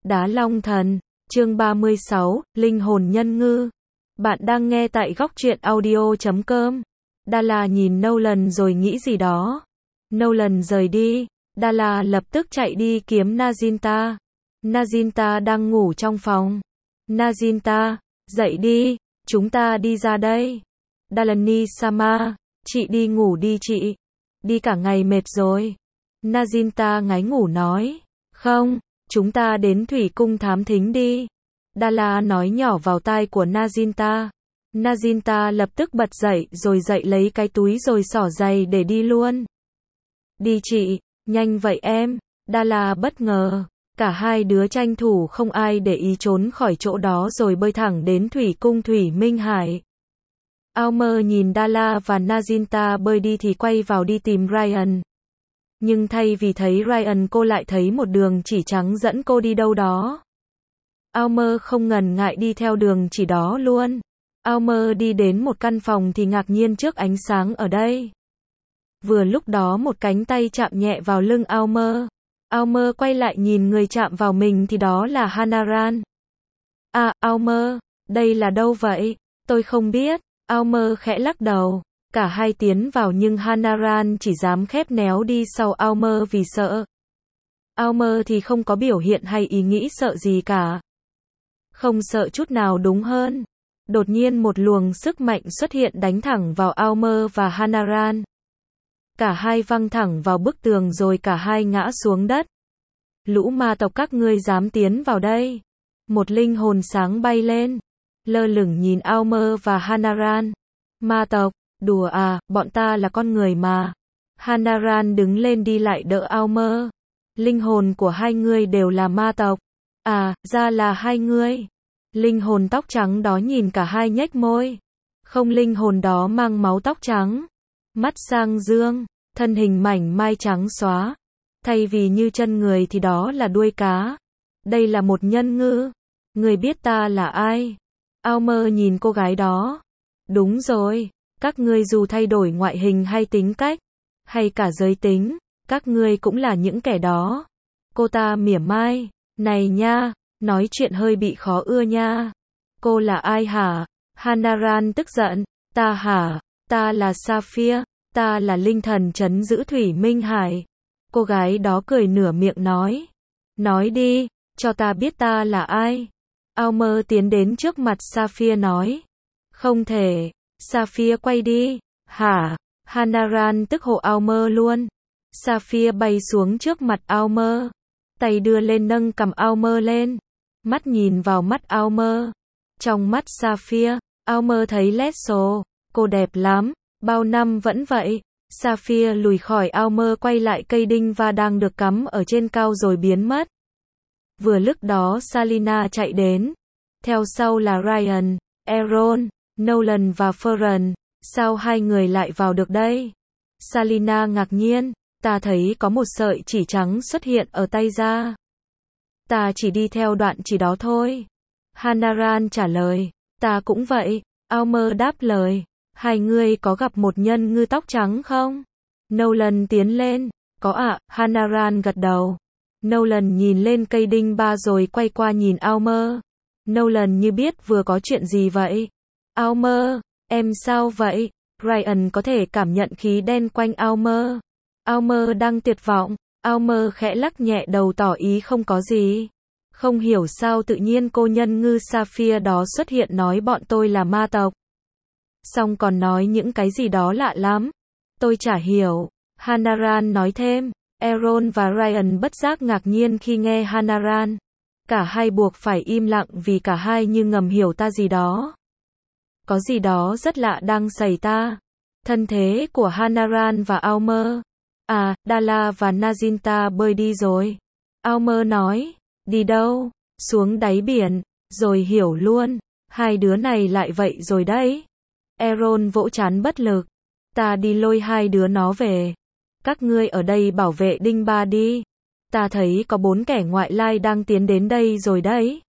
Đá Long Thần, chương 36, Linh hồn nhân ngư. Bạn đang nghe tại góc truyện audio.com. Dalla nhìn Nolan rồi nghĩ gì đó. Nolan rời đi, Dalla lập tức chạy đi kiếm Naginata. Naginata đang ngủ trong phòng. Naginata, dậy đi, chúng ta đi ra đây. Dallani-sama, chị đi ngủ đi chị. Đi cả ngày mệt rồi. Naginata ngáy ngủ nói. Không, chúng ta đến thủy cung thám thính đi. Dalla nói nhỏ vào tai của Naginata. Naginata lập tức bật dậy rồi dậy lấy cái túi rồi xỏ giày để đi luôn. Đi chị, nhanh vậy em. Dalla bất ngờ. Cả hai đứa tranh thủ không ai để ý trốn khỏi chỗ đó rồi bơi thẳng đến thủy cung Thủy Minh Hải. Aomer nhìn Dalla và Naginata bơi đi thì quay vào đi tìm Ryan. Nhưng thay vì thấy Ryan cô lại thấy một đường chỉ trắng dẫn cô đi đâu đó. Aomer không ngần ngại đi theo đường chỉ đó luôn. Aomer đi đến một căn phòng thì ngạc nhiên trước ánh sáng ở đây. Vừa lúc đó một cánh tay chạm nhẹ vào lưng Aomer. Aomer quay lại nhìn người chạm vào mình thì đó là Hanaran. À, Aomer, đây là đâu vậy? Tôi không biết. Aomer khẽ lắc đầu. Cả hai tiến vào nhưng Hanaran chỉ dám khép néo đi sau Aomer vì sợ. Aomer thì không có biểu hiện hay ý nghĩ sợ gì cả. Không sợ chút nào đúng hơn. Đột nhiên một luồng sức mạnh xuất hiện đánh thẳng vào Aomer và Hanaran. Cả hai văng thẳng vào bức tường rồi cả hai ngã xuống đất. Lũ ma tộc các ngươi dám tiến vào đây. Một linh hồn sáng bay lên. Lơ lửng nhìn Aomer và Hanaran. Ma tộc, đùa à, bọn ta là con người mà. Hanaran đứng lên đi lại đỡ Aomer. Linh hồn của hai ngươi đều là ma tộc. À, ra là hai ngươi. Linh hồn tóc trắng đó nhìn cả hai nhếch môi. Không, linh hồn đó mang máu tóc trắng. Mắt sang dương, thân hình mảnh mai trắng xóa. Thay vì như chân người thì đó là đuôi cá. Đây là một nhân ngư. Người biết ta là ai? Aomer nhìn cô gái đó. Đúng rồi, các ngươi dù thay đổi ngoại hình hay tính cách, hay cả giới tính, các ngươi cũng là những kẻ đó. Cô ta mỉa mai. Này nha, nói chuyện hơi bị khó ưa nha. Cô là ai hả? Hanaran tức giận. Ta hả? Ta là Sapphire. Ta là linh thần trấn giữ Thủy Minh Hải. Cô gái đó cười nửa miệng nói. Nói đi, cho ta biết ta là ai. Aomer tiến đến trước mặt Sapphire nói. Không thể. Sapphire quay đi. Hả? Hanaran tức hộ Aomer luôn. Sapphire bay xuống trước mặt Aomer. Tay đưa lên nâng cầm Aomer lên. Mắt nhìn vào mắt Aomer. Trong mắt Sapphire, Aomer thấy Leslie. Cô đẹp lắm. Bao năm vẫn vậy. Sapphire lùi khỏi Aomer quay lại cây đinh và đang được cắm ở trên cao rồi biến mất. Vừa lúc đó Salina chạy đến. Theo sau là Ryan, Aaron, Nolan và Ferran. Sao hai người lại vào được đây? Salina ngạc nhiên. Ta thấy có một sợi chỉ trắng xuất hiện ở tay ra. Ta chỉ đi theo đoạn chỉ đó thôi. Hanaran trả lời. Ta cũng vậy. Aomer đáp lời. Hai người có gặp một nhân ngư tóc trắng không? Nolan tiến lên. Có ạ, Hanaran gật đầu. Nolan nhìn lên cây đinh ba rồi quay qua nhìn Aomer. Nolan như biết vừa có chuyện gì vậy. Aomer, em sao vậy? Ryan có thể cảm nhận khí đen quanh Aomer. Aomer đang tuyệt vọng. Aomer khẽ lắc nhẹ đầu tỏ ý không có gì. Không hiểu sao tự nhiên cô nhân ngư Sapphire đó xuất hiện nói bọn tôi là ma tộc. Xong còn nói những cái gì đó lạ lắm. Tôi chả hiểu. Hanaran nói thêm. Aaron và Ryan bất giác ngạc nhiên khi nghe Hanaran. Cả hai buộc phải im lặng vì cả hai như ngầm hiểu ta gì đó. Có gì đó rất lạ đang xảy ra. Thân thế của Hanaran và Aomer. À, Dalla và Naginata bơi đi rồi. Aomer nói. Đi đâu? Xuống đáy biển. Rồi hiểu luôn. Hai đứa này lại vậy rồi đấy. Aaron vỗ trán bất lực. Ta đi lôi hai đứa nó về. Các ngươi ở đây bảo vệ đinh ba đi. Ta thấy có 4 kẻ ngoại lai đang tiến đến đây rồi đấy.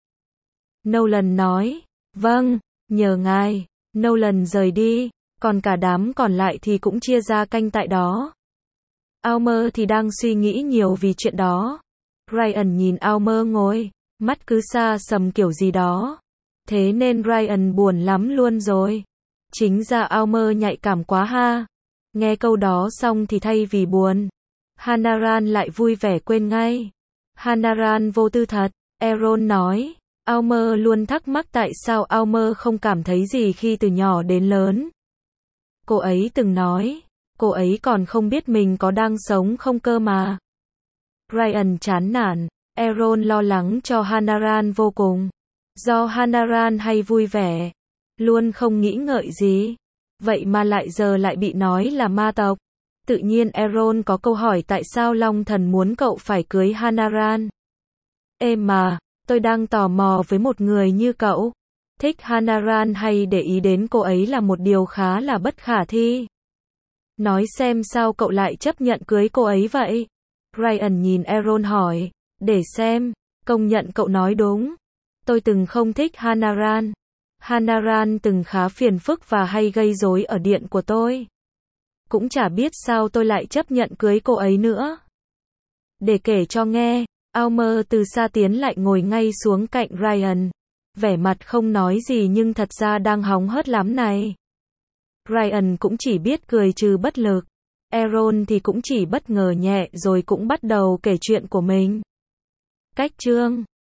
Nolan nói. Vâng, nhờ ngài. Nolan rời đi. Còn cả đám còn lại thì cũng chia ra canh tại đó. Aomer thì đang suy nghĩ nhiều vì chuyện đó. Ryan nhìn Aomer ngồi. mắt cứ xa sầm kiểu gì đó. Thế nên Ryan buồn lắm luôn rồi. Chính ra Almer nhạy cảm quá ha. Nghe câu đó xong thì thay vì buồn, Hanaran lại vui vẻ quên ngay. Hanaran vô tư thật, Aaron nói. Almer luôn thắc mắc tại sao Almer không cảm thấy gì khi từ nhỏ đến lớn. Cô ấy từng nói, cô ấy còn không biết mình có đang sống không cơ mà. Ryan chán nản, Aaron lo lắng cho Hanaran vô cùng. Do Hanaran hay vui vẻ, luôn không nghĩ ngợi gì. Vậy mà giờ lại bị nói là ma tộc. Tự nhiên Aaron có câu hỏi tại sao Long Thần muốn cậu phải cưới Hanaran. Ê mà, tôi đang tò mò với một người như cậu. Thích Hanaran hay để ý đến cô ấy là một điều khá là bất khả thi. Nói xem sao cậu lại chấp nhận cưới cô ấy vậy? Ryan nhìn Aaron hỏi. Để xem, công nhận cậu nói đúng. Tôi từng không thích Hanaran. Hanaran từng khá phiền phức và hay gây rối ở điện của tôi. Cũng chả biết sao tôi lại chấp nhận cưới cô ấy nữa. Để kể cho nghe, Almer từ xa tiến lại ngồi ngay xuống cạnh Ryan. Vẻ mặt không nói gì nhưng thật ra đang hóng hớt lắm này. Ryan cũng chỉ biết cười trừ bất lực. Aaron thì cũng chỉ bất ngờ nhẹ rồi cũng bắt đầu kể chuyện của mình. Cách chương